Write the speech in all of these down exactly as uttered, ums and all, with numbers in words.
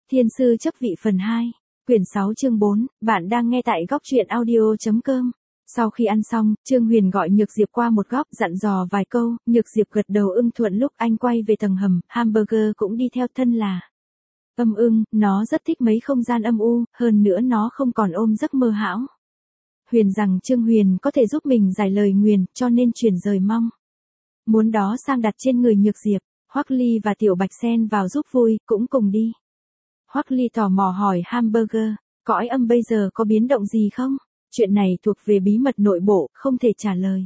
Thiên sư chấp vị phần hai, quyển sáu chương bốn, bạn đang nghe tại góc truyện audio.com. Sau khi ăn xong, Trương Huyền gọi Nhược Diệp qua một góc dặn dò vài câu, Nhược Diệp gật đầu ưng thuận lúc anh quay về tầng hầm, hamburger cũng đi theo thân là. Âm ưng, nó rất thích mấy không gian âm u, hơn nữa nó không còn ôm giấc mơ hão. Huyền rằng Trương Huyền có thể giúp mình giải lời nguyền, cho nên chuyển rời mong muốn đó sang đặt trên người Nhược Diệp. Hoắc Ly và Tiểu Bạch xen vào giúp vui, cũng cùng đi. Hoắc Ly tò mò hỏi hamburger, cõi âm bây giờ có biến động gì không? Chuyện này thuộc về bí mật nội bộ, không thể trả lời.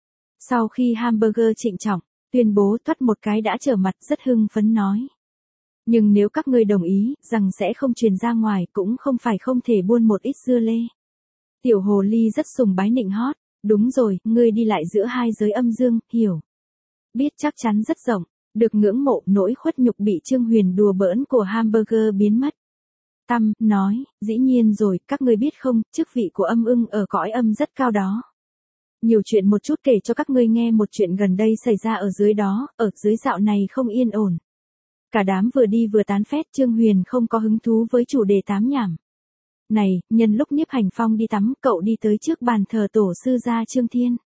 Sau khi hamburger trịnh trọng, tuyên bố thoát một cái đã trở mặt rất hưng phấn nói. Nhưng nếu các ngươi đồng ý, rằng sẽ không truyền ra ngoài cũng không phải không thể buôn một ít dưa lê. Tiểu Hồ Ly rất sùng bái nịnh hót, đúng rồi, ngươi đi lại giữa hai giới âm dương, hiểu. Biết chắc chắn rất rộng. Được ngưỡng mộ nỗi khuất nhục bị Trương Huyền đùa bỡn của hamburger biến mất. Tâm, nói, dĩ nhiên rồi, các ngươi biết không, chức vị của âm ưng ở cõi âm rất cao đó. Nhiều chuyện một chút kể cho các ngươi nghe một chuyện gần đây xảy ra ở dưới đó, ở dưới dạo này không yên ổn. Cả đám vừa đi vừa tán phét, Trương Huyền không có hứng thú với chủ đề tám nhảm. Này, nhân lúc Nhiếp Hành Phong đi tắm, cậu đi tới trước bàn thờ tổ sư gia Trương Thiên.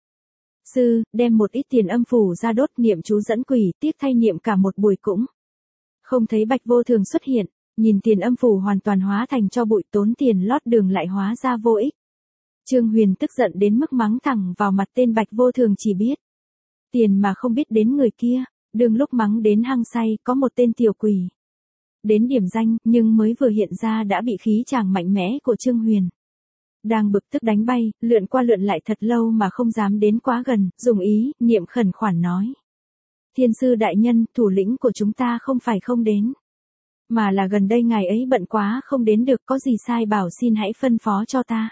Sư, đem một ít tiền âm phủ ra đốt niệm chú dẫn quỷ, tiếc thay niệm cả một buổi cũng. Không thấy Bạch Vô Thường xuất hiện, nhìn tiền âm phủ hoàn toàn hóa thành cho bụi, tốn tiền lót đường lại hóa ra vô ích. Trương Huyền tức giận đến mức mắng thẳng vào mặt tên Bạch Vô Thường chỉ biết tiền mà không biết đến người kia, đừng lúc mắng đến hăng say, có một tên tiểu quỷ. Đến điểm danh, nhưng mới vừa hiện ra đã bị khí chàng mạnh mẽ của Trương Huyền. Đang bực tức đánh bay, lượn qua lượn lại thật lâu mà không dám đến quá gần, dùng ý, niệm khẩn khoản nói. Thiên sư đại nhân, thủ lĩnh của chúng ta không phải không đến. Mà là gần đây ngài ấy bận quá không đến được, có gì sai bảo xin hãy phân phó cho ta.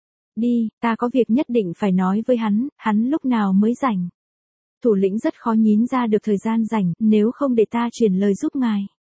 Đi, ta có việc nhất định phải nói với hắn, hắn lúc nào mới rảnh. Thủ lĩnh rất khó nhín ra được thời gian rảnh, nếu không để ta truyền lời giúp ngài.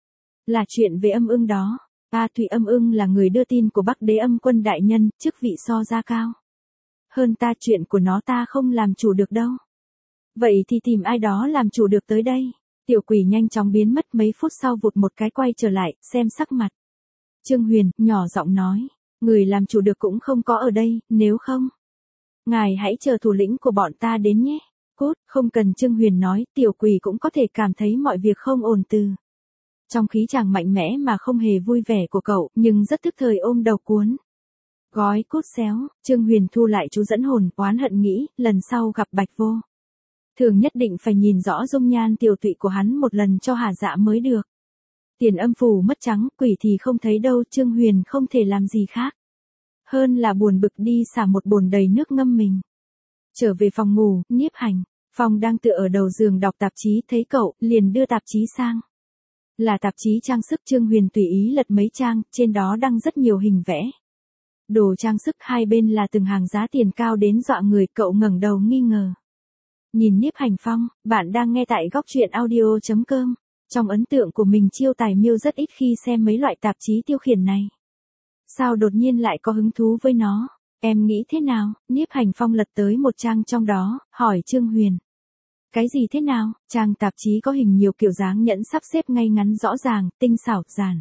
Là chuyện về âm ưng đó. A Thụy Âm Ưng là người đưa tin của Bắc Đế Âm Quân đại nhân, chức vị so ra cao. Hơn ta, chuyện của nó ta không làm chủ được đâu. Vậy thì tìm ai đó làm chủ được tới đây. Tiểu quỷ nhanh chóng biến mất, mấy phút sau vụt một cái quay trở lại, xem sắc mặt. Trương Huyền, nhỏ giọng nói, người làm chủ được cũng không có ở đây, nếu không. Ngài hãy chờ thủ lĩnh của bọn ta đến nhé. Cút, không cần. Trương Huyền nói, tiểu quỷ cũng có thể cảm thấy mọi việc không ổn từ. Trong khí chàng mạnh mẽ mà không hề vui vẻ của cậu, nhưng rất tức thời ôm đầu cuốn. Gói cút xéo, Trương Huyền thu lại chú dẫn hồn, oán hận nghĩ, lần sau gặp Bạch Vô Thường nhất định phải nhìn rõ dung nhan tiểu tụy của hắn một lần cho hả dạ mới được. Tiền âm phù mất trắng, quỷ thì không thấy đâu, Trương Huyền không thể làm gì khác. Hơn là buồn bực đi xả một bồn đầy nước ngâm mình. Trở về phòng ngủ, Nhiếp Hành Phong đang tựa ở đầu giường đọc tạp chí, thấy cậu, liền đưa tạp chí sang. Là tạp chí trang sức. Trương Huyền tùy ý lật mấy trang, trên đó đăng rất nhiều hình vẽ. Đồ trang sức hai bên là từng hàng giá tiền cao đến dọa người, cậu ngẩng đầu nghi ngờ. Nhìn Nhiếp Hành Phong, bạn đang nghe tại góc truyện audio.com. Trong ấn tượng của mình Chiêu Tài Miêu rất ít khi xem mấy loại tạp chí tiêu khiển này. Sao đột nhiên lại có hứng thú với nó? Em nghĩ thế nào? Nhiếp Hành Phong lật tới một trang trong đó, hỏi Trương Huyền. Cái gì thế nào? Trang tạp chí có hình nhiều kiểu dáng nhẫn sắp xếp ngay ngắn rõ ràng, tinh xảo, giản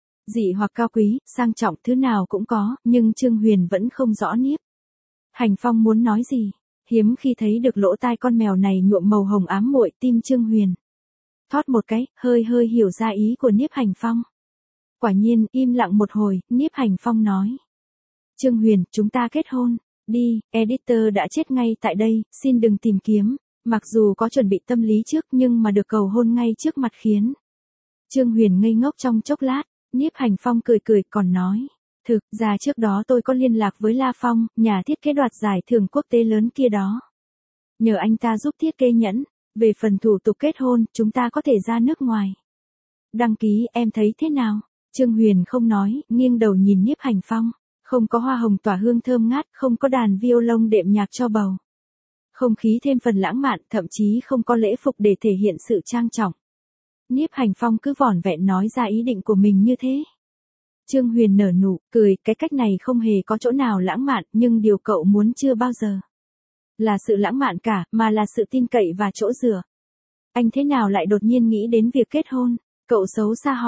dị hoặc cao quý, sang trọng, thứ nào cũng có, nhưng Trương Huyền vẫn không rõ Nhiếp Hành Phong muốn nói gì. Hiếm khi thấy được lỗ tai con mèo này nhuộm màu hồng ám muội, tim Trương Huyền thoát một cái, hơi hơi hiểu ra ý của Nhiếp Hành Phong. Quả nhiên, im lặng một hồi, Nhiếp Hành Phong nói. Trương Huyền, chúng ta kết hôn. Đi, editor đã chết ngay tại đây, xin đừng tìm kiếm. Mặc dù có chuẩn bị tâm lý trước nhưng mà được cầu hôn ngay trước mặt khiến Trương Huyền ngây ngốc trong chốc lát. Nhiếp Hành Phong cười cười còn nói. Thực ra trước đó tôi có liên lạc với La Phong, nhà thiết kế đoạt giải thưởng quốc tế lớn kia đó. Nhờ anh ta giúp thiết kế nhẫn. Về phần thủ tục kết hôn, chúng ta có thể ra nước ngoài đăng ký, em thấy thế nào? Trương Huyền không nói, nghiêng đầu nhìn Nhiếp Hành Phong. Không có hoa hồng tỏa hương thơm ngát, không có đàn violon đệm nhạc cho bầu. Không khí thêm phần lãng mạn, thậm chí không có lễ phục để thể hiện sự trang trọng. Nhiếp Hành Phong cứ vỏn vẹn nói ra ý định của mình như thế. Trương Huyền nở nụ, cười, cái cách này không hề có chỗ nào lãng mạn, nhưng điều cậu muốn chưa bao giờ là sự lãng mạn cả, mà là sự tin cậy và chỗ dựa. Anh thế nào lại đột nhiên nghĩ đến việc kết hôn? Cậu xấu xa hỏi, không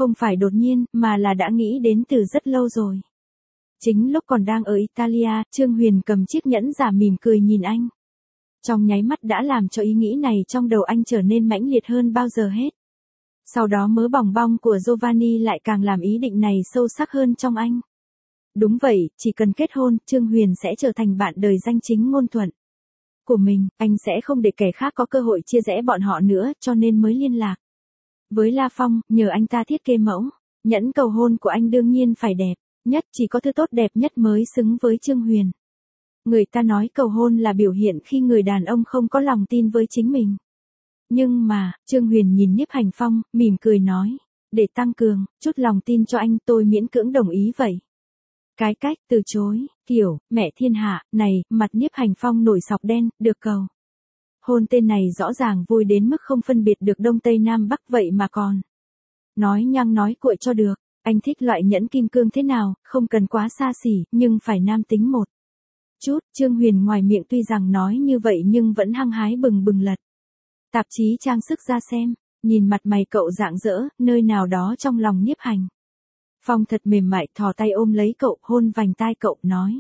Không phải đột nhiên, mà là đã nghĩ đến từ rất lâu rồi. Chính lúc còn đang ở Italia, Trương Huyền cầm chiếc nhẫn giả mỉm cười nhìn anh. Trong nháy mắt đã làm cho ý nghĩ này trong đầu anh trở nên mãnh liệt hơn bao giờ hết. Sau đó mớ bòng bong của Giovanni lại càng làm ý định này sâu sắc hơn trong anh. Đúng vậy, chỉ cần kết hôn, Trương Huyền sẽ trở thành bạn đời danh chính ngôn thuận của mình, anh sẽ không để kẻ khác có cơ hội chia rẽ bọn họ nữa, cho nên mới liên lạc với La Phong, nhờ anh ta thiết kế mẫu. Nhẫn cầu hôn của anh đương nhiên phải đẹp nhất, chỉ có thứ tốt đẹp nhất mới xứng với Trương Huyền. Người ta nói cầu hôn là biểu hiện khi người đàn ông không có lòng tin với chính mình. Nhưng mà, Trương Huyền nhìn Nhiếp Hành Phong, mỉm cười nói, để tăng cường chút lòng tin cho anh, tôi miễn cưỡng đồng ý vậy. Cái cách từ chối, kiểu, mẹ thiên hạ, này, mặt Nhiếp Hành Phong nổi sọc đen, được cầu hôn tên này rõ ràng vui đến mức không phân biệt được đông tây nam bắc vậy mà còn nói nhăng nói cuội cho được. Anh thích loại nhẫn kim cương thế nào, không cần quá xa xỉ, nhưng phải nam tính một chút. Trương Huyền ngoài miệng tuy rằng nói như vậy nhưng vẫn hăng hái bừng bừng lật tạp chí trang sức ra xem, nhìn mặt mày cậu rạng rỡ, nơi nào đó trong lòng Nhiếp Hành Phong thật mềm mại thò tay ôm lấy cậu, hôn vành tai cậu, nói.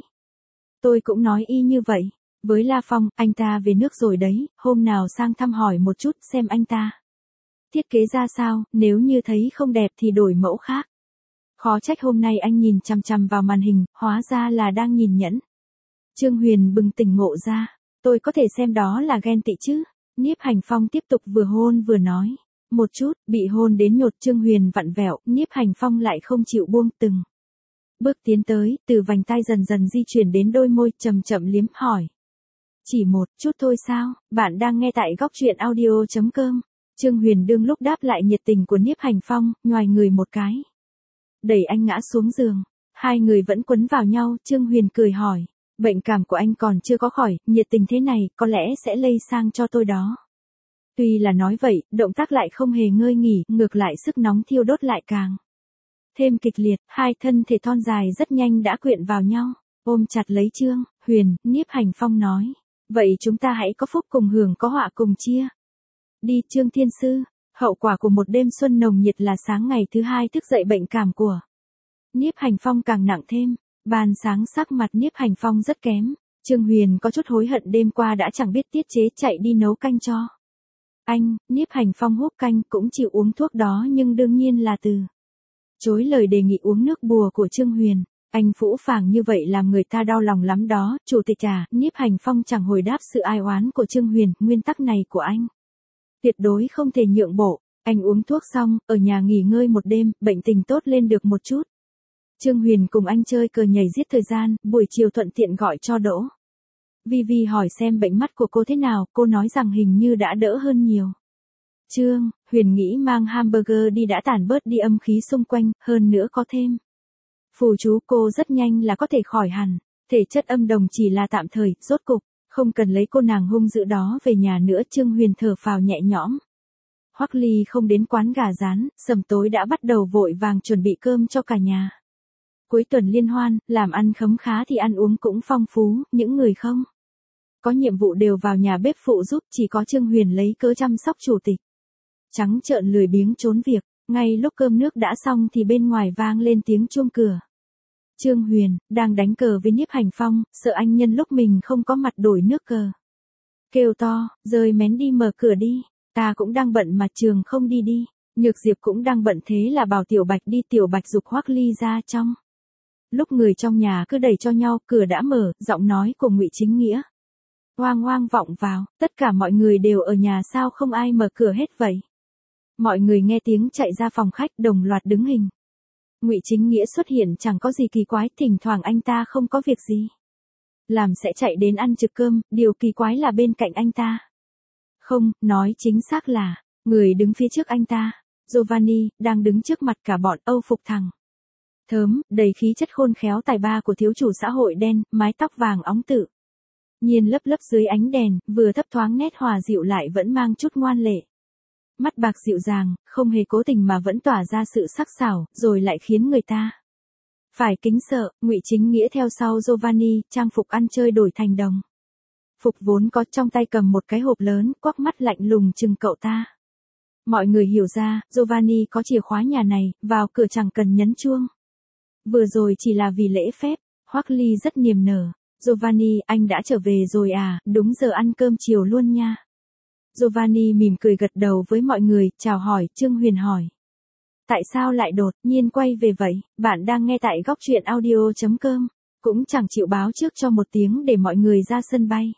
Tôi cũng nói y như vậy. Với La Phong, anh ta về nước rồi đấy, hôm nào sang thăm hỏi một chút xem anh ta thiết kế ra sao, nếu như thấy không đẹp thì đổi mẫu khác. Khó trách hôm nay anh nhìn chằm chằm vào màn hình, hóa ra là đang nhìn nhẫn. Trương Huyền bừng tỉnh ngộ ra, tôi có thể xem đó là ghen tị chứ. Nhiếp Hành Phong tiếp tục vừa hôn vừa nói. Một chút, bị hôn đến nhột Trương Huyền vặn vẹo, Nhiếp Hành Phong lại không chịu buông, từng bước tiến tới, từ vành tai dần dần di chuyển đến đôi môi, chậm chậm liếm hỏi. Chỉ một chút thôi sao, bạn đang nghe tại góc truyện audio chấm com. Trương Huyền đương lúc đáp lại nhiệt tình của Nhiếp Hành Phong, nhoài người một cái, đẩy anh ngã xuống giường. Hai người vẫn quấn vào nhau, Trương Huyền cười hỏi, bệnh cảm của anh còn chưa có khỏi, nhiệt tình thế này, có lẽ sẽ lây sang cho tôi đó. Tuy là nói vậy, động tác lại không hề ngơi nghỉ, ngược lại sức nóng thiêu đốt lại càng thêm kịch liệt, hai thân thể thon dài rất nhanh đã quyện vào nhau, ôm chặt lấy Trương Huyền. Nhiếp Hành Phong nói, vậy chúng ta hãy có phúc cùng hưởng, có họa cùng chia. Đi Trương Thiên Sư. Hậu quả của một đêm xuân nồng nhiệt là sáng ngày thứ hai thức dậy bệnh cảm của Nhiếp Hành Phong càng nặng thêm. Ban sáng sắc mặt Nhiếp Hành Phong rất kém. Trương Huyền có chút hối hận đêm qua đã chẳng biết tiết chế chạy đi nấu canh cho anh. Nhiếp Hành Phong húp canh cũng chịu uống thuốc đó nhưng đương nhiên là từ chối lời đề nghị uống nước bùa của Trương Huyền. Anh phũ phàng như vậy làm người ta đau lòng lắm đó. Chủ tịch à, Nhiếp Hành Phong chẳng hồi đáp sự ai oán của Trương Huyền. Nguyên tắc này của anh tuyệt đối không thể nhượng bộ. Anh uống thuốc xong, ở nhà nghỉ ngơi một đêm, bệnh tình tốt lên được một chút. Trương Huyền cùng anh chơi cờ nhảy giết thời gian, buổi chiều thuận tiện gọi cho Đỗ Vi Vi hỏi xem bệnh mắt của cô thế nào, cô nói rằng hình như đã đỡ hơn nhiều. Trương Huyền nghĩ mang hamburger đi đã tản bớt đi âm khí xung quanh, hơn nữa có thêm phù chú, cô rất nhanh là có thể khỏi hẳn. Thể chất âm đồng chỉ là tạm thời, rốt cục không cần lấy cô nàng hung dữ đó về nhà nữa. Trương Huyền thở phào nhẹ nhõm. Hoắc Ly không đến quán gà rán, sầm tối đã bắt đầu vội vàng chuẩn bị cơm cho cả nhà. Cuối tuần liên hoan, làm ăn khấm khá thì ăn uống cũng phong phú, những người không có nhiệm vụ đều vào nhà bếp phụ giúp, chỉ có Trương Huyền lấy cớ chăm sóc chủ tịch trắng trợn lười biếng trốn việc. Ngay lúc cơm nước đã xong thì bên ngoài vang lên tiếng chuông cửa. Trương Huyền đang đánh cờ với Nhiếp Hành Phong, sợ anh nhân lúc mình không có mặt đổi nước cờ, kêu to, rời mén đi mở cửa đi. Ta cũng đang bận mà Trường không đi đi. Nhược Diệp cũng đang bận, thế là bảo Tiểu Bạch đi. Tiểu Bạch giục Hoắc Ly ra trong. Lúc người trong nhà cứ đẩy cho nhau, cửa đã mở, giọng nói của Ngụy Chính Nghĩa oang oang vọng vào. Tất cả mọi người đều ở nhà sao không ai mở cửa hết vậy? Mọi người nghe tiếng chạy ra phòng khách, đồng loạt đứng hình. Ngụy Chính Nghĩa xuất hiện chẳng có gì kỳ quái, thỉnh thoảng anh ta không có việc gì làm sẽ chạy đến ăn trực cơm, điều kỳ quái là bên cạnh anh ta. Không, nói chính xác là, người đứng phía trước anh ta, Giovanni, đang đứng trước mặt cả bọn. Âu phục thẳng thớm, đầy khí chất khôn khéo tài ba của thiếu chủ xã hội đen, mái tóc vàng óng tự nhiên lấp lấp dưới ánh đèn, vừa thấp thoáng nét hòa dịu lại vẫn mang chút ngoan lệ. Mắt bạc dịu dàng, không hề cố tình mà vẫn tỏa ra sự sắc sảo, rồi lại khiến người ta phải kính sợ. Ngụy Chính Nghĩa theo sau Giovanni, trang phục ăn chơi đổi thành đồng phục vốn có, trong tay cầm một cái hộp lớn, quắc mắt lạnh lùng chừng cậu ta. Mọi người hiểu ra, Giovanni có chìa khóa nhà này, vào cửa chẳng cần nhấn chuông. Vừa rồi chỉ là vì lễ phép, Hoắc Ly rất niềm nở. Giovanni, anh đã trở về rồi à, đúng giờ ăn cơm chiều luôn nha. Giovanni mỉm cười gật đầu với mọi người, chào hỏi, Trương Huyền hỏi. Tại sao lại đột nhiên quay về vậy, bạn đang nghe tại góc truyện audio.com, cũng chẳng chịu báo trước cho một tiếng để mọi người ra sân bay.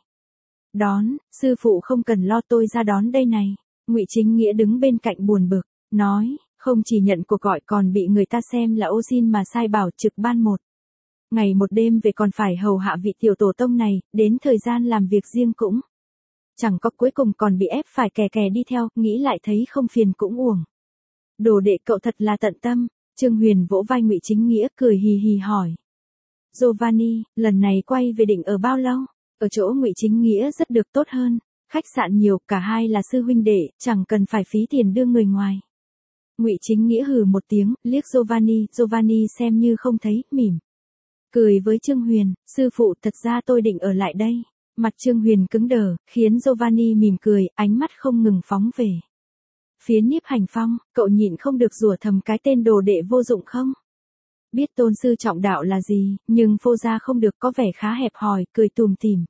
Đón, sư phụ không cần lo tôi ra đón đây này. Ngụy Chính Nghĩa đứng bên cạnh buồn bực, nói, không chỉ nhận cuộc gọi còn bị người ta xem là ô xin mà sai bảo trực ban một. Ngày một đêm về còn phải hầu hạ vị tiểu tổ tông này, đến thời gian làm việc riêng cũng. Chẳng có cuối cùng còn bị ép phải kè kè đi theo, nghĩ lại thấy không phiền cũng uổng. Đồ đệ cậu thật là tận tâm, Trương Huyền vỗ vai Ngụy Chính Nghĩa cười hì hì hỏi. Giovanni, lần này quay về định ở bao lâu? Ở chỗ Ngụy Chính Nghĩa rất được tốt hơn, khách sạn nhiều, cả hai là sư huynh đệ, chẳng cần phải phí tiền đưa người ngoài. Ngụy Chính Nghĩa hừ một tiếng, liếc Giovanni, Giovanni xem như không thấy, mỉm. Cười với Trương Huyền, sư phụ thật ra tôi định ở lại đây. Mặt Trương Huyền cứng đờ, khiến Giovanni mỉm cười, ánh mắt không ngừng phóng về. Phía Nhiếp Hành Phong, cậu nhịn không được rủa thầm cái tên đồ đệ vô dụng không? Biết tôn sư trọng đạo là gì, nhưng phô ra không được có vẻ khá hẹp hòi, cười tùm tìm.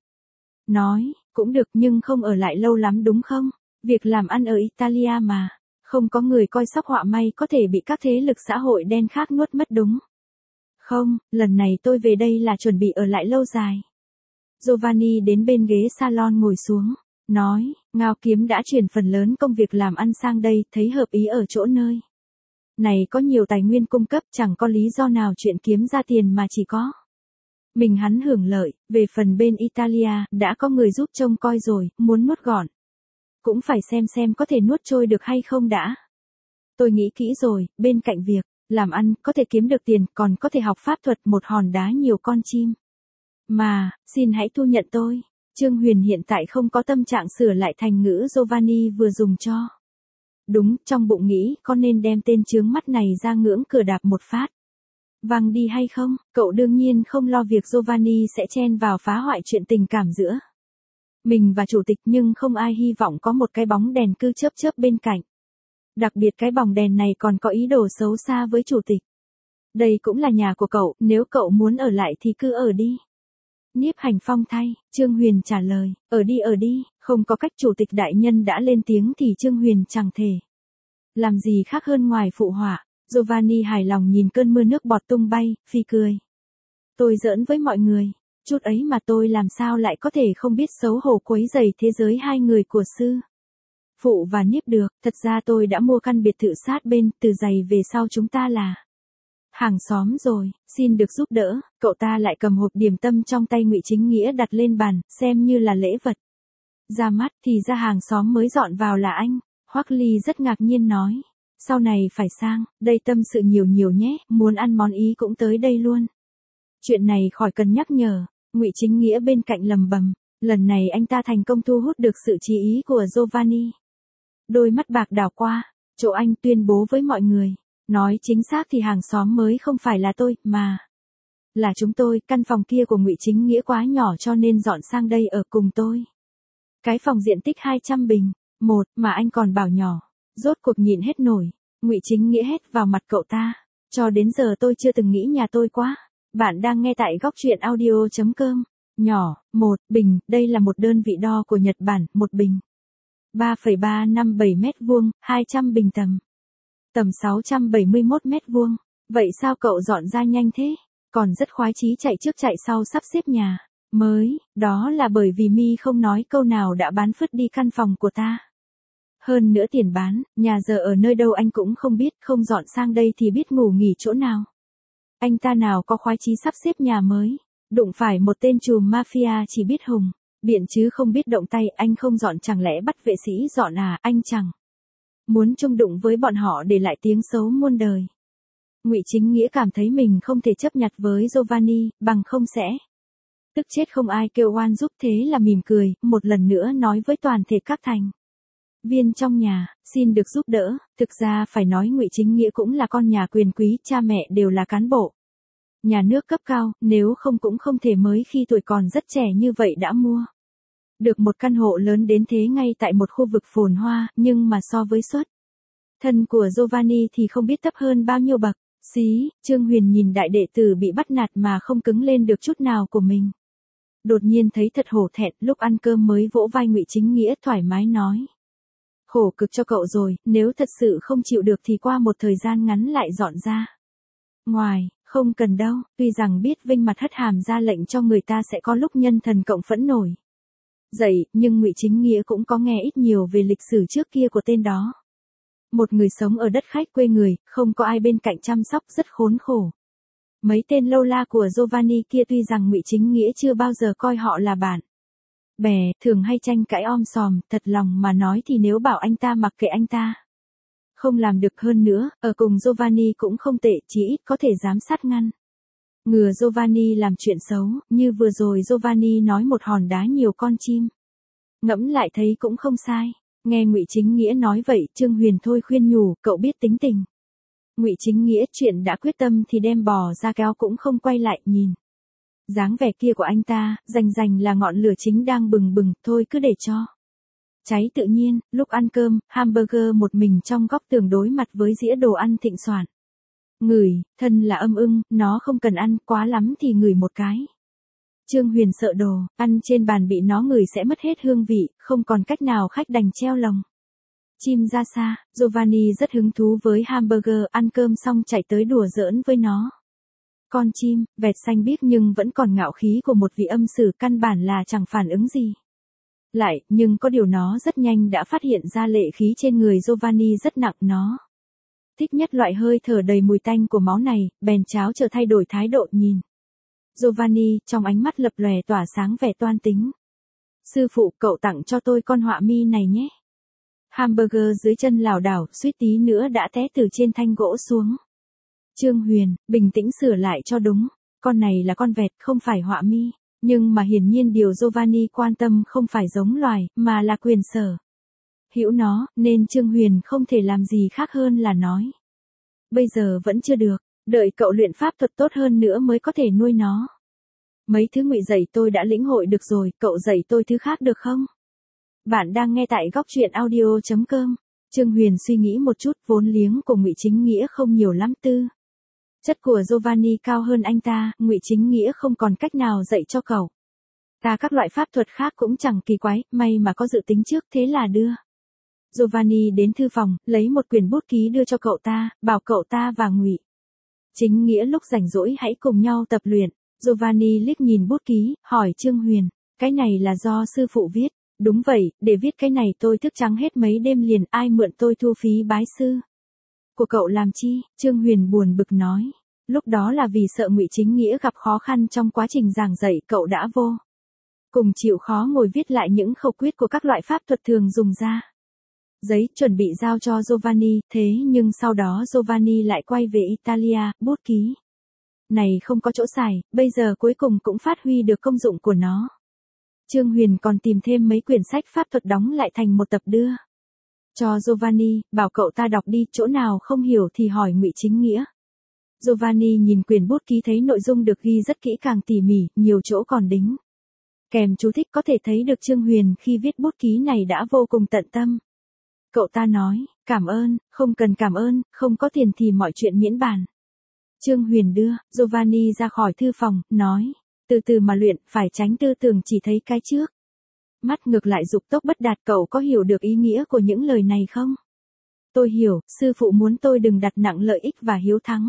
Nói, cũng được nhưng không ở lại lâu lắm đúng không? Việc làm ăn ở Italia mà, không có người coi sóc họa may có thể bị các thế lực xã hội đen khác nuốt mất đúng. Không, lần này tôi về đây là chuẩn bị ở lại lâu dài. Giovanni đến bên ghế salon ngồi xuống, nói, Ngao Kiếm đã chuyển phần lớn công việc làm ăn sang đây, thấy hợp ý ở chỗ nơi này có nhiều tài nguyên cung cấp, chẳng có lý do nào chuyện kiếm ra tiền mà chỉ có mình hắn hưởng lợi. Về phần bên Italia, đã có người giúp trông coi rồi, muốn nuốt gọn cũng phải xem xem có thể nuốt trôi được hay không đã. Tôi nghĩ kỹ rồi, bên cạnh việc làm ăn, có thể kiếm được tiền, còn có thể học pháp thuật, một hòn đá nhiều con chim. Mà, xin hãy thu nhận tôi. Trương Huyền hiện tại không có tâm trạng sửa lại thành ngữ Giovanni vừa dùng cho. Đúng, trong bụng nghĩ, có nên đem tên chướng mắt này ra ngưỡng cửa đạp một phát. Văng đi hay không, cậu đương nhiên không lo việc Giovanni sẽ chen vào phá hoại chuyện tình cảm giữa mình và chủ tịch, nhưng không ai hy vọng có một cái bóng đèn cứ chớp chớp bên cạnh. Đặc biệt cái bóng đèn này còn có ý đồ xấu xa với chủ tịch. Đây cũng là nhà của cậu, nếu cậu muốn ở lại thì cứ ở đi. Nhiếp Hành Phong thay, Trương Huyền trả lời, ở đi ở đi, không có cách, chủ tịch đại nhân đã lên tiếng thì Trương Huyền chẳng thể làm gì khác hơn ngoài phụ họa. Giovanni hài lòng nhìn cơn mưa nước bọt tung bay, phi cười. Tôi giỡn với mọi người, chút ấy mà tôi làm sao lại có thể không biết xấu hổ quấy rầy thế giới hai người của sư phụ và Nhiếp được. Thật ra tôi đã mua căn biệt thự sát bên, từ giày về sau chúng ta là hàng xóm rồi, xin được giúp đỡ. Cậu ta lại cầm hộp điểm tâm trong tay Ngụy Chính Nghĩa đặt lên bàn, xem như là lễ vật. Ra mắt thì ra hàng xóm mới dọn vào là anh. Hoắc Ly rất ngạc nhiên nói, sau này phải sang, đây tâm sự nhiều nhiều nhé, muốn ăn món Ý cũng tới đây luôn. Chuyện này khỏi cần nhắc nhở. Ngụy Chính Nghĩa bên cạnh lầm bầm, lần này anh ta thành công thu hút được sự chú ý của Giovanni. Đôi mắt bạc đảo qua, chỗ anh tuyên bố với mọi người. Nói chính xác thì hàng xóm mới không phải là tôi, mà là chúng tôi. Căn phòng kia của Ngụy Chính Nghĩa quá nhỏ cho nên dọn sang đây ở cùng tôi. Cái phòng diện tích hai trăm bình, một, mà anh còn bảo nhỏ. Rốt cuộc nhịn hết nổi, Ngụy Chính Nghĩa hét vào mặt cậu ta. Cho đến giờ tôi chưa từng nghĩ nhà tôi quá. Bạn đang nghe tại góc truyện audio.com. Nhỏ, một, bình, đây là một đơn vị đo của Nhật Bản, một bình. ba phẩy ba năm bảy mét vuông, hai trăm bình tầm. Tầm sáu trăm bảy mươi mốt mét vuông. Vậy sao cậu dọn ra nhanh thế? Còn rất khoái chí chạy trước chạy sau sắp xếp nhà mới, đó là bởi vì Mi không nói câu nào đã bán phứt đi căn phòng của ta. Hơn nữa tiền bán, nhà giờ ở nơi đâu anh cũng không biết, không dọn sang đây thì biết ngủ nghỉ chỗ nào. Anh ta nào có khoái chí sắp xếp nhà mới, đụng phải một tên trùm mafia chỉ biết hùng biện chứ không biết động tay. Anh không dọn chẳng lẽ bắt vệ sĩ dọn à? Anh chẳng muốn chung đụng với bọn họ để lại tiếng xấu muôn đời. Ngụy Chính Nghĩa cảm thấy mình không thể chấp nhặt với Giovanni, bằng không sẽ tức chết. Không ai kêu oan giúp, thế là mỉm cười, một lần nữa nói với toàn thể các thành viên trong nhà, xin được giúp đỡ. Thực ra phải nói Ngụy Chính Nghĩa cũng là con nhà quyền quý, cha mẹ đều là cán bộ nhà nước cấp cao, nếu không cũng không thể mới khi tuổi còn rất trẻ như vậy đã mua được một căn hộ lớn đến thế ngay tại một khu vực phồn hoa, nhưng mà so với suất Thân của Giovanni thì không biết thấp hơn bao nhiêu bậc. Xí, Trương Huyền nhìn đại đệ tử bị bắt nạt mà không cứng lên được chút nào của mình. Đột nhiên thấy thật hổ thẹn, lúc ăn cơm mới vỗ vai Ngụy Chính Nghĩa thoải mái nói. Khổ cực cho cậu rồi, nếu thật sự không chịu được thì qua một thời gian ngắn lại dọn ra. Ngoài, không cần đâu, tuy rằng biết Vinh mặt hất hàm ra lệnh cho người ta sẽ có lúc nhân thần cộng phẫn nổi. Dậy, nhưng Ngụy Chính Nghĩa cũng có nghe ít nhiều về lịch sử trước kia của tên đó. Một người sống ở đất khách quê người, không có ai bên cạnh chăm sóc, rất khốn khổ. Mấy tên lâu la của Giovanni kia tuy rằng Ngụy Chính Nghĩa chưa bao giờ coi họ là bạn bè, thường hay tranh cãi om sòm, thật lòng mà nói thì nếu bảo anh ta mặc kệ anh ta không làm được, hơn nữa, ở cùng Giovanni cũng không tệ, chỉ ít có thể giám sát ngăn ngừa Giovanni làm chuyện xấu, như vừa rồi Giovanni nói một hòn đá nhiều con chim. Ngẫm lại thấy cũng không sai. Nghe Ngụy Chính Nghĩa nói vậy, Trương Huyền thôi khuyên nhủ, cậu biết tính tình. Ngụy Chính Nghĩa chuyện đã quyết tâm thì đem bò ra kéo cũng không quay lại nhìn. Dáng vẻ kia của anh ta, rành rành là ngọn lửa chính đang bừng bừng, thôi cứ để cho cháy tự nhiên. Lúc ăn cơm, hamburger một mình trong góc tường đối mặt với dĩa đồ ăn thịnh soạn. Ngửi, thân là âm ưng, nó không cần ăn, quá lắm thì ngửi một cái. Trương Huyền sợ đồ, ăn trên bàn bị nó ngửi sẽ mất hết hương vị, không còn cách nào khách đành treo lồng chim ra xa. Giovanni rất hứng thú với hamburger, ăn cơm xong chạy tới đùa giỡn với nó. Con chim, vẹt xanh biếc nhưng vẫn còn ngạo khí của một vị âm sử, căn bản là chẳng phản ứng gì. Lại, nhưng có điều nó rất nhanh đã phát hiện ra lệ khí trên người Giovanni rất nặng, nó thích nhất loại hơi thở đầy mùi tanh của máu này, bèn cháo chờ thay đổi thái độ nhìn Giovanni, trong ánh mắt lập lòe tỏa sáng vẻ toan tính. Sư phụ, cậu tặng cho tôi con họa mi này nhé. Hamburger dưới chân lảo đảo, suýt tí nữa đã té từ trên thanh gỗ xuống. Trương Huyền, bình tĩnh sửa lại cho đúng, con này là con vẹt, không phải họa mi. Nhưng mà hiển nhiên điều Giovanni quan tâm không phải giống loài, mà là quyền sở hữu nó, nên Trương Huyền không thể làm gì khác hơn là nói. Bây giờ vẫn chưa được, đợi cậu luyện pháp thuật tốt hơn nữa mới có thể nuôi nó. Mấy thứ Ngụy dạy tôi đã lĩnh hội được rồi, cậu dạy tôi thứ khác được không? Bạn đang nghe tại góc truyện audio chấm com. Trương Huyền suy nghĩ một chút, vốn liếng của Ngụy Chính Nghĩa không nhiều lắm, tư chất của Giovanni cao hơn anh ta, Ngụy Chính Nghĩa không còn cách nào dạy cho cậu ta các loại pháp thuật khác cũng chẳng kỳ quái, may mà có dự tính trước, thế là đưa Giovanni đến thư phòng, lấy một quyển bút ký đưa cho cậu ta, bảo cậu ta và Ngụy Chính Nghĩa lúc rảnh rỗi hãy cùng nhau tập luyện. Giovanni liếc nhìn bút ký, hỏi Trương Huyền, cái này là do sư phụ viết? Đúng vậy, để viết cái này tôi thức trắng hết mấy đêm liền, ai mượn tôi thu phí bái sư của cậu làm chi? Trương Huyền buồn bực nói. Lúc đó là vì sợ Ngụy Chính Nghĩa gặp khó khăn trong quá trình giảng dạy, cậu đã vô cùng chịu khó ngồi viết lại những khẩu quyết của các loại pháp thuật thường dùng ra giấy, chuẩn bị giao cho Giovanni, thế nhưng sau đó Giovanni lại quay về Italia, bút ký này không có chỗ xài, bây giờ cuối cùng cũng phát huy được công dụng của nó. Trương Huyền còn tìm thêm mấy quyển sách pháp thuật đóng lại thành một tập đưa cho Giovanni, bảo cậu ta đọc đi, chỗ nào không hiểu thì hỏi Ngụy Chính Nghĩa. Giovanni nhìn quyển bút ký thấy nội dung được ghi rất kỹ càng tỉ mỉ, nhiều chỗ còn đính kèm chú thích, có thể thấy được Trương Huyền khi viết bút ký này đã vô cùng tận tâm. Cậu ta nói, cảm ơn, không cần cảm ơn, không có tiền thì mọi chuyện miễn bàn. Trương Huyền đưa Giovanni ra khỏi thư phòng, nói, từ từ mà luyện, phải tránh tư tưởng chỉ thấy cái trước mắt ngược lại dục tốc bất đạt. Cậu có hiểu được ý nghĩa của những lời này không? Tôi hiểu, sư phụ muốn tôi đừng đặt nặng lợi ích và hiếu thắng,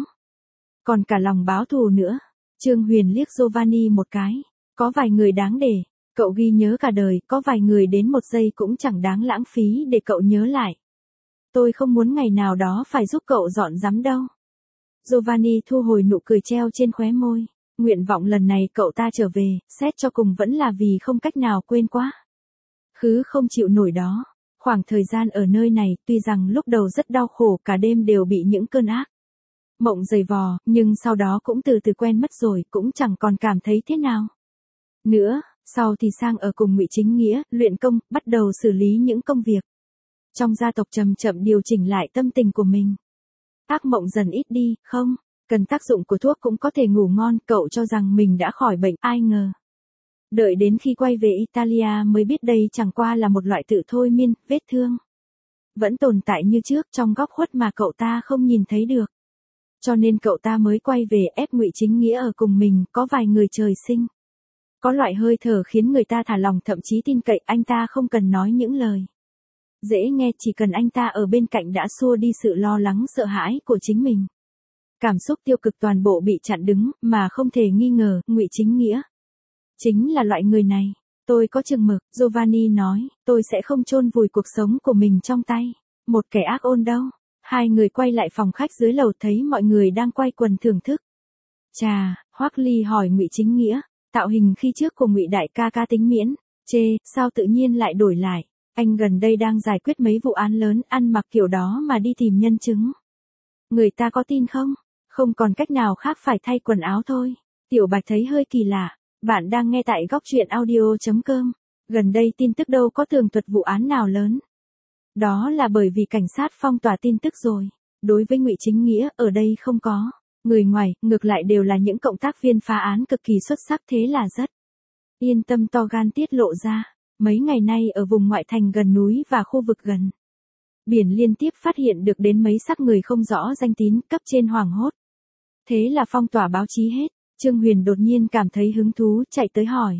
còn cả lòng báo thù nữa. Trương Huyền liếc Giovanni một cái, có vài người đáng để cậu ghi nhớ cả đời, có vài người đến một giây cũng chẳng đáng lãng phí để cậu nhớ lại. Tôi không muốn ngày nào đó phải giúp cậu dọn dám đâu. Giovanni thu hồi nụ cười treo trên khóe môi. Nguyện vọng lần này cậu ta trở về, xét cho cùng vẫn là vì không cách nào quên quá khứ không chịu nổi đó. Khoảng thời gian ở nơi này, tuy rằng lúc đầu rất đau khổ, cả đêm đều bị những cơn ác mộng dày vò, nhưng sau đó cũng từ từ quen mất rồi, cũng chẳng còn cảm thấy thế nào nữa. Sau thì sang ở cùng Ngụy Chính Nghĩa, luyện công, bắt đầu xử lý những công việc trong gia tộc, chậm chậm điều chỉnh lại tâm tình của mình. Ác mộng dần ít đi, không cần tác dụng của thuốc cũng có thể ngủ ngon, cậu cho rằng mình đã khỏi bệnh, ai ngờ đợi đến khi quay về Italia mới biết đây chẳng qua là một loại tự thôi miên, vết thương vẫn tồn tại như trước trong góc khuất mà cậu ta không nhìn thấy được. Cho nên cậu ta mới quay về ép Ngụy Chính Nghĩa ở cùng mình, có vài người trời sinh. Có loại hơi thở khiến người ta thả lòng, thậm chí tin cậy, anh ta không cần nói những lời dễ nghe, chỉ cần anh ta ở bên cạnh đã xua đi sự lo lắng sợ hãi của chính mình. Cảm xúc tiêu cực toàn bộ bị chặn đứng, mà không thể nghi ngờ, Ngụy Chính Nghĩa chính là loại người này. Tôi có chừng mực, Giovanni nói, tôi sẽ không chôn vùi cuộc sống của mình trong tay một kẻ ác ôn đâu. Hai người quay lại phòng khách dưới lầu thấy mọi người đang quay quần thưởng thức. Chà, Hoắc Ly hỏi Ngụy Chính Nghĩa, tạo hình khi trước của Ngụy đại ca ca tính miễn, chê, sao tự nhiên lại đổi lại? Anh gần đây đang giải quyết mấy vụ án lớn, ăn mặc kiểu đó mà đi tìm nhân chứng. Người ta có tin không? Không còn cách nào khác phải thay quần áo thôi. Tiểu Bạch thấy hơi kỳ lạ. Bạn đang nghe tại góc truyện audio.com. Gần đây tin tức đâu có tường thuật vụ án nào lớn. Đó là bởi vì cảnh sát phong tỏa tin tức rồi. Đối với Ngụy Chính Nghĩa, ở đây không có người ngoài, ngược lại đều là những cộng tác viên phá án cực kỳ xuất sắc, thế là rất yên tâm to gan tiết lộ ra. Mấy ngày nay ở vùng ngoại thành gần núi và khu vực gần biển liên tiếp phát hiện được đến mấy xác người không rõ danh tín, cấp trên hoảng hốt. Thế là phong tỏa báo chí hết. Trương Huyền đột nhiên cảm thấy hứng thú, chạy tới hỏi.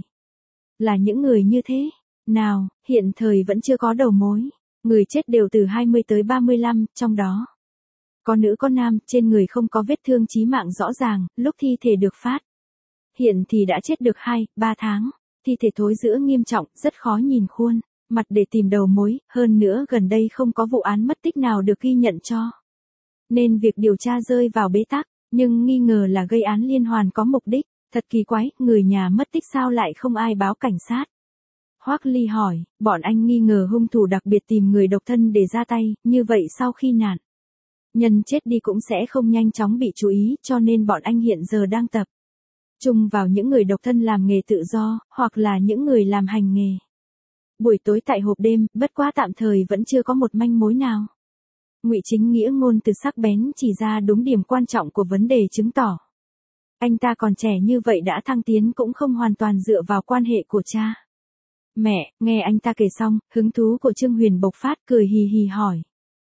Là những người như thế nào? Hiện thời vẫn chưa có đầu mối. Người chết đều từ hai mươi tới ba mươi lăm, trong đó có nữ có nam, trên người không có vết thương chí mạng rõ ràng, lúc thi thể được phát hiện thì đã chết được hai, ba tháng. Thi thể thối rữa nghiêm trọng, rất khó nhìn khuôn mặt để tìm đầu mối, hơn nữa gần đây không có vụ án mất tích nào được ghi nhận cho nên việc điều tra rơi vào bế tắc. Nhưng nghi ngờ là gây án liên hoàn có mục đích. Thật kỳ quái, người nhà mất tích sao lại không ai báo cảnh sát? Hoắc Ly hỏi, bọn anh nghi ngờ hung thủ đặc biệt tìm người độc thân để ra tay, như vậy sau khi nạn nhân chết đi cũng sẽ không nhanh chóng bị chú ý, cho nên bọn anh hiện giờ đang tập trung vào những người độc thân làm nghề tự do, hoặc là những người làm hành nghề buổi tối tại hộp đêm, bất quá tạm thời vẫn chưa có một manh mối nào. Ngụy Chính Nghĩa ngôn từ sắc bén chỉ ra đúng điểm quan trọng của vấn đề, chứng tỏ anh ta còn trẻ như vậy đã thăng tiến cũng không hoàn toàn dựa vào quan hệ của cha mẹ. Nghe anh ta kể xong, hứng thú của Trương Huyền bộc phát, cười hì hì hỏi.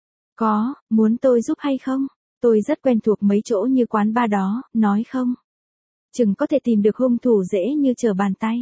Có, muốn tôi giúp hay không? Tôi rất quen thuộc mấy chỗ như quán bar đó, nói không chừng có thể tìm được hung thủ dễ như trở bàn tay.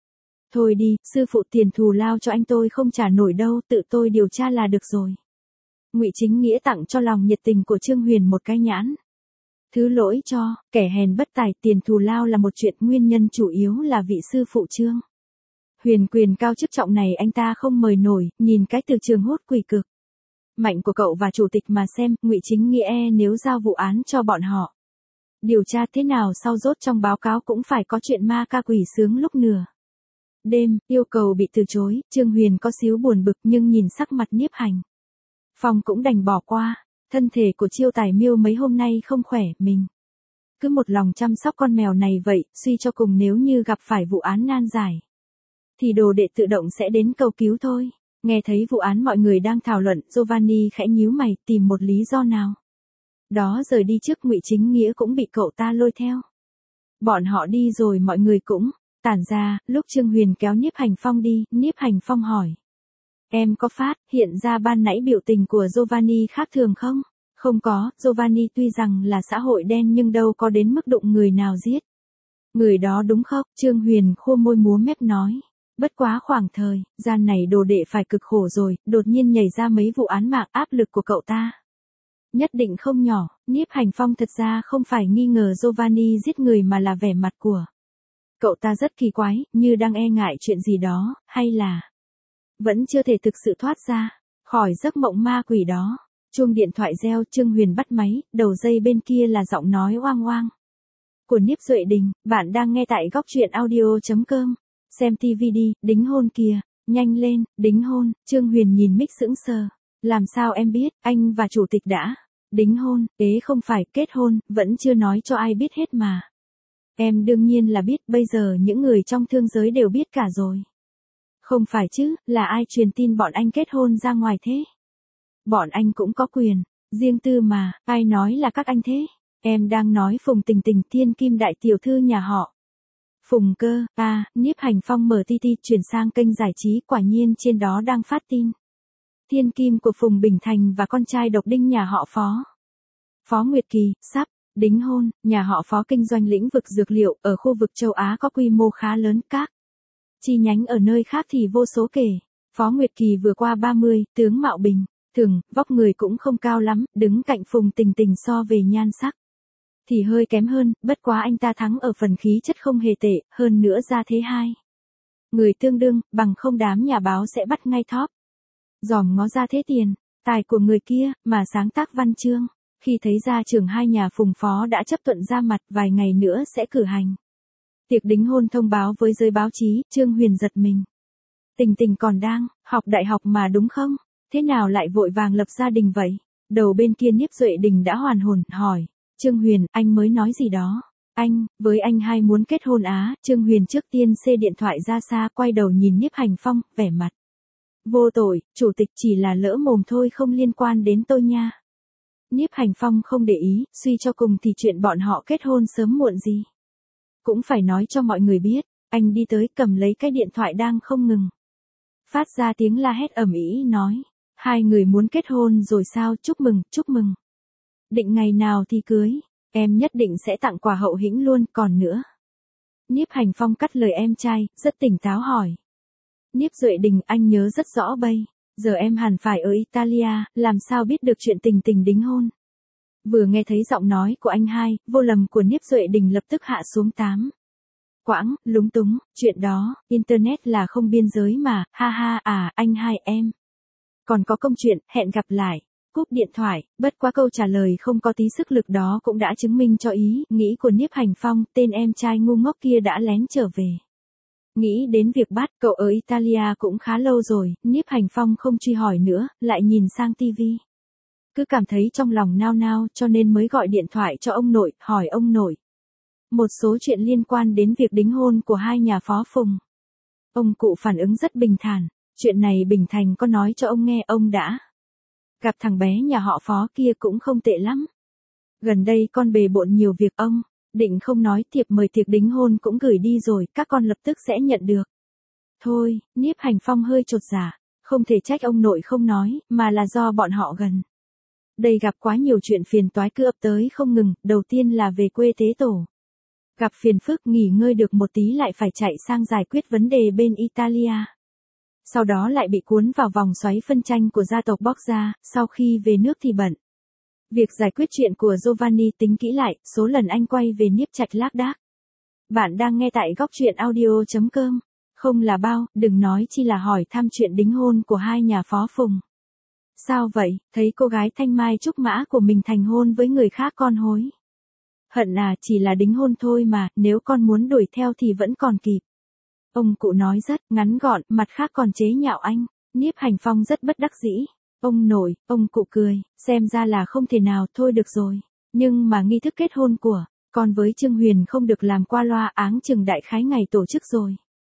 Thôi đi, sư phụ, tiền thù lao cho anh tôi không trả nổi đâu, tự tôi điều tra là được rồi. Ngụy Chính Nghĩa tặng cho lòng nhiệt tình của Trương Huyền một cái nhãn. Thứ lỗi cho, kẻ hèn bất tài, tiền thù lao là một chuyện, nguyên nhân chủ yếu là vị sư phụ Trương Huyền quyền cao chức trọng này anh ta không mời nổi, nhìn cái từ trường hốt quỷ cực mạnh của cậu và chủ tịch mà xem, Ngụy Chính Nghĩa e nếu giao vụ án cho bọn họ điều tra thế nào sau rốt trong báo cáo cũng phải có chuyện ma ca quỷ sướng lúc nửa đêm. Yêu cầu bị từ chối, Trương Huyền có xíu buồn bực, nhưng nhìn sắc mặt Nhiếp Hành Phong cũng đành bỏ qua. Thân thể của Chiêu Tài Miêu mấy hôm nay không khỏe, mình cứ một lòng chăm sóc con mèo này vậy, suy cho cùng nếu như gặp phải vụ án nan giải thì đồ đệ tự động sẽ đến cầu cứu thôi. Nghe thấy vụ án mọi người đang thảo luận, Giovanni khẽ nhíu mày, tìm một lý do nào đó rời đi trước. Ngụy Chính Nghĩa cũng bị cậu ta lôi theo. Bọn họ đi rồi mọi người cũng tản ra. Lúc Trương Huyền kéo Nhiếp Hành Phong đi, Nhiếp Hành Phong hỏi. Em có phát hiện ra ban nãy biểu tình của Giovanni khác thường không? Không có, Giovanni tuy rằng là xã hội đen nhưng đâu có đến mức đụng người nào giết người đó đúng không? Trương Huyền khô môi múa mép nói. Bất quá khoảng thời gian này đồ đệ phải cực khổ rồi, đột nhiên nhảy ra mấy vụ án mạng, áp lực của cậu ta nhất định không nhỏ. Nhiếp Hành Phong thật ra không phải nghi ngờ Giovanni giết người mà là vẻ mặt của cậu ta rất kỳ quái, như đang e ngại chuyện gì đó, hay là vẫn chưa thể thực sự thoát ra khỏi giấc mộng ma quỷ đó. Chuông điện thoại reo, Trương Huyền bắt máy, đầu dây bên kia là giọng nói oang oang của Niếp Duệ Đình. Bạn đang nghe tại góc truyện audio.com. Xem tivi đi, đính hôn kìa, nhanh lên, đính hôn. Trương Huyền nhìn mic sững sờ. Làm sao em biết, anh và chủ tịch đã đính hôn? Ế không phải, kết hôn, vẫn chưa nói cho ai biết hết mà. Em đương nhiên là biết, bây giờ những người trong thương giới đều biết cả rồi. Không phải chứ, là ai truyền tin bọn anh kết hôn ra ngoài thế? Bọn anh cũng có quyền riêng tư mà, ai nói là các anh thế? Em đang nói Phùng Tình Tình, thiên kim đại tiểu thư nhà họ Phùng cơ. À, Nhiếp Hành Phong mở ti ti chuyển sang kênh giải trí, quả nhiên trên đó đang phát tin thiên kim của Phùng Bình Thành và con trai độc đinh nhà họ Phó. Phó Nguyệt Kỳ, sắp đính hôn, nhà họ Phó kinh doanh lĩnh vực dược liệu, ở khu vực châu Á có quy mô khá lớn, các chi nhánh ở nơi khác thì vô số kể. Phó Nguyệt Kỳ vừa qua ba mươi, tướng mạo bình thường, vóc người cũng không cao lắm, đứng cạnh Phùng Tình Tình so về nhan sắc thì hơi kém hơn, bất quá anh ta thắng ở phần khí chất không hề tệ, hơn nữa ra thế hai người tương đương, bằng không đám nhà báo sẽ bắt ngay top. Dòm ngó ra thế tiền tài của người kia mà sáng tác văn chương. Khi thấy gia trưởng hai nhà Phùng Phó đã chấp thuận ra mặt, vài ngày nữa sẽ cử hành tiệc đính hôn thông báo với giới báo chí, Trương Huyền giật mình. Tình Tình còn đang học đại học mà đúng không? Thế nào lại vội vàng lập gia đình vậy? Đầu bên kia Niếp Duệ Đình đã hoàn hồn, hỏi. Trương Huyền, anh mới nói gì đó? Anh, với anh hai muốn kết hôn á? Trương Huyền trước tiên xê điện thoại ra xa, quay đầu nhìn Niếp Hành Phong, vẻ mặt vô tội, chủ tịch chỉ là lỡ mồm thôi, không liên quan đến tôi nha. Niếp Hành Phong không để ý, suy cho cùng thì chuyện bọn họ kết hôn sớm muộn gì cũng phải nói cho mọi người biết. Anh đi tới, cầm lấy cái điện thoại đang không ngừng phát ra tiếng la hét ầm ĩ, nói. Hai người muốn kết hôn rồi sao? Chúc mừng, chúc mừng. Định ngày nào thì cưới? Em nhất định sẽ tặng quà hậu hĩnh luôn, còn nữa. Niếp Hành Phong cắt lời em trai, rất tỉnh táo hỏi. Niếp Duệ Đình, anh nhớ rất rõ bây giờ em hẳn phải ở Italia, làm sao biết được chuyện Tình Tình đính hôn? Vừa nghe thấy giọng nói của anh hai, vô lầm của Niếp Duệ Đình lập tức hạ xuống tám quãng, lúng túng, chuyện đó, Internet là không biên giới mà, ha ha. À, anh hai em còn có công chuyện, hẹn gặp lại. Cúp điện thoại, bất quá câu trả lời không có tí sức lực đó cũng đã chứng minh cho ý nghĩ của Niếp Hành Phong, tên em trai ngu ngốc kia đã lén trở về. Nghĩ đến việc bắt cậu ở Italia cũng khá lâu rồi, Niếp Hành Phong không truy hỏi nữa, lại nhìn sang tivi. Cứ cảm thấy trong lòng nao nao, cho nên mới gọi điện thoại cho ông nội, hỏi ông nội một số chuyện liên quan đến việc đính hôn của hai nhà Phó Phùng. Ông cụ phản ứng rất bình thản, chuyện này Bình Thành có nói cho ông nghe, ông đã gặp thằng bé nhà họ Phó kia cũng không tệ lắm. Gần đây con bề bộn nhiều việc, ông định không nói, thiệp mời tiệc đính hôn cũng gửi đi rồi, các con lập tức sẽ nhận được. Thôi, Niếp Hành Phong hơi chột dạ, không thể trách ông nội không nói, mà là do bọn họ gần đây gặp quá nhiều chuyện phiền toái cứ ập tới không ngừng, đầu tiên là về quê tế tổ. Gặp phiền phức, nghỉ ngơi được một tí lại phải chạy sang giải quyết vấn đề bên Italia. Sau đó lại bị cuốn vào vòng xoáy phân tranh của gia tộc Borgia, sau khi về nước thì bận việc giải quyết chuyện của Giovanni. Tính kỹ lại, số lần anh quay về Niếp Trạch lác đác. Bạn đang nghe tại góc truyện audio chấm com. Không là bao, đừng nói chi là hỏi thăm chuyện đính hôn của hai nhà Phó Phùng. Sao vậy, thấy cô gái thanh mai trúc mã của mình thành hôn với người khác con hối hận à? Chỉ là đính hôn thôi mà, nếu con muốn đuổi theo thì vẫn còn kịp. Ông cụ nói rất ngắn gọn, mặt khác còn chế nhạo anh. Niếp Hành Phong rất bất đắc dĩ. Ông nội, ông cụ cười, xem ra là không thể nào, thôi được rồi. Nhưng mà nghi thức kết hôn của con với Trương Huyền không được làm qua loa, áng chừng đại khái ngày tổ chức rồi.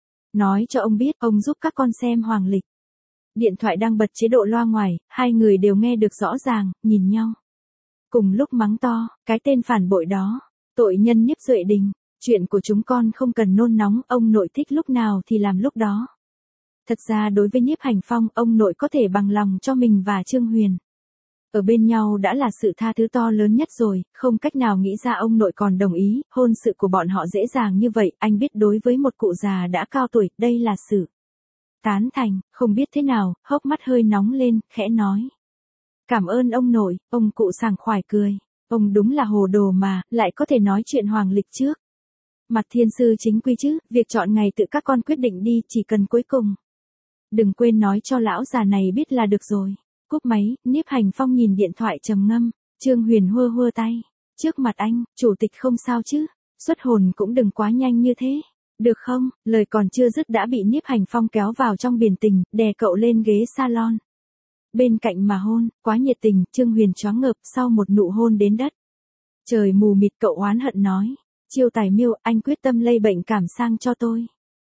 Nói cho ông biết, ông giúp các con xem hoàng lịch. Điện thoại đang bật chế độ loa ngoài, hai người đều nghe được rõ ràng, nhìn nhau cùng lúc mắng to, cái tên phản bội đó, tội nhân Niếp Duệ Đình, chuyện của chúng con không cần nôn nóng, ông nội thích lúc nào thì làm lúc đó. Thật ra đối với Niếp Hành Phong, ông nội có thể bằng lòng cho mình và Trương Huyền ở bên nhau đã là sự tha thứ to lớn nhất rồi, không cách nào nghĩ ra ông nội còn đồng ý, hôn sự của bọn họ dễ dàng như vậy, anh biết đối với một cụ già đã cao tuổi, đây là sự tán thành, không biết thế nào, hốc mắt hơi nóng lên, khẽ nói. Cảm ơn ông nội, ông cụ sảng khoái cười. Ông đúng là hồ đồ mà, lại có thể nói chuyện hoàng lịch trước mặt thiên sư chính quy chứ, việc chọn ngày tự các con quyết định đi, chỉ cần cuối cùng đừng quên nói cho lão già này biết là được rồi. Cúp máy, Niếp Hành Phong nhìn điện thoại trầm ngâm, Trương Huyền hơ hơ tay. Trước mặt anh, chủ tịch không sao chứ, xuất hồn cũng đừng quá nhanh như thế. Được không? Lời còn chưa dứt đã bị Niếp Hành Phong kéo vào trong biển tình, đè cậu lên ghế salon bên cạnh mà hôn, quá nhiệt tình. Trương Huyền choáng ngợp sau một nụ hôn đến đất trời mù mịt. Cậu oán hận nói, Chiêu Tài Miêu, anh quyết tâm lây bệnh cảm sang cho tôi.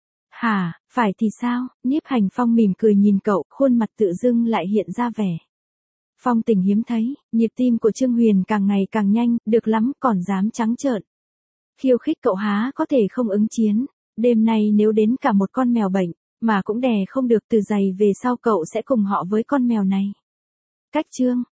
Hả, phải thì sao? Niếp Hành Phong mỉm cười nhìn cậu, khuôn mặt tự dưng lại hiện ra vẻ phong tình hiếm thấy. Nhịp tim của Trương Huyền càng ngày càng nhanh, được lắm, còn dám trắng trợn khiêu khích cậu há có thể không ứng chiến. Đêm nay nếu đến cả một con mèo bệnh Mà cũng đè không được từ giày về sau cậu sẽ cùng họ với con mèo này. Cách chương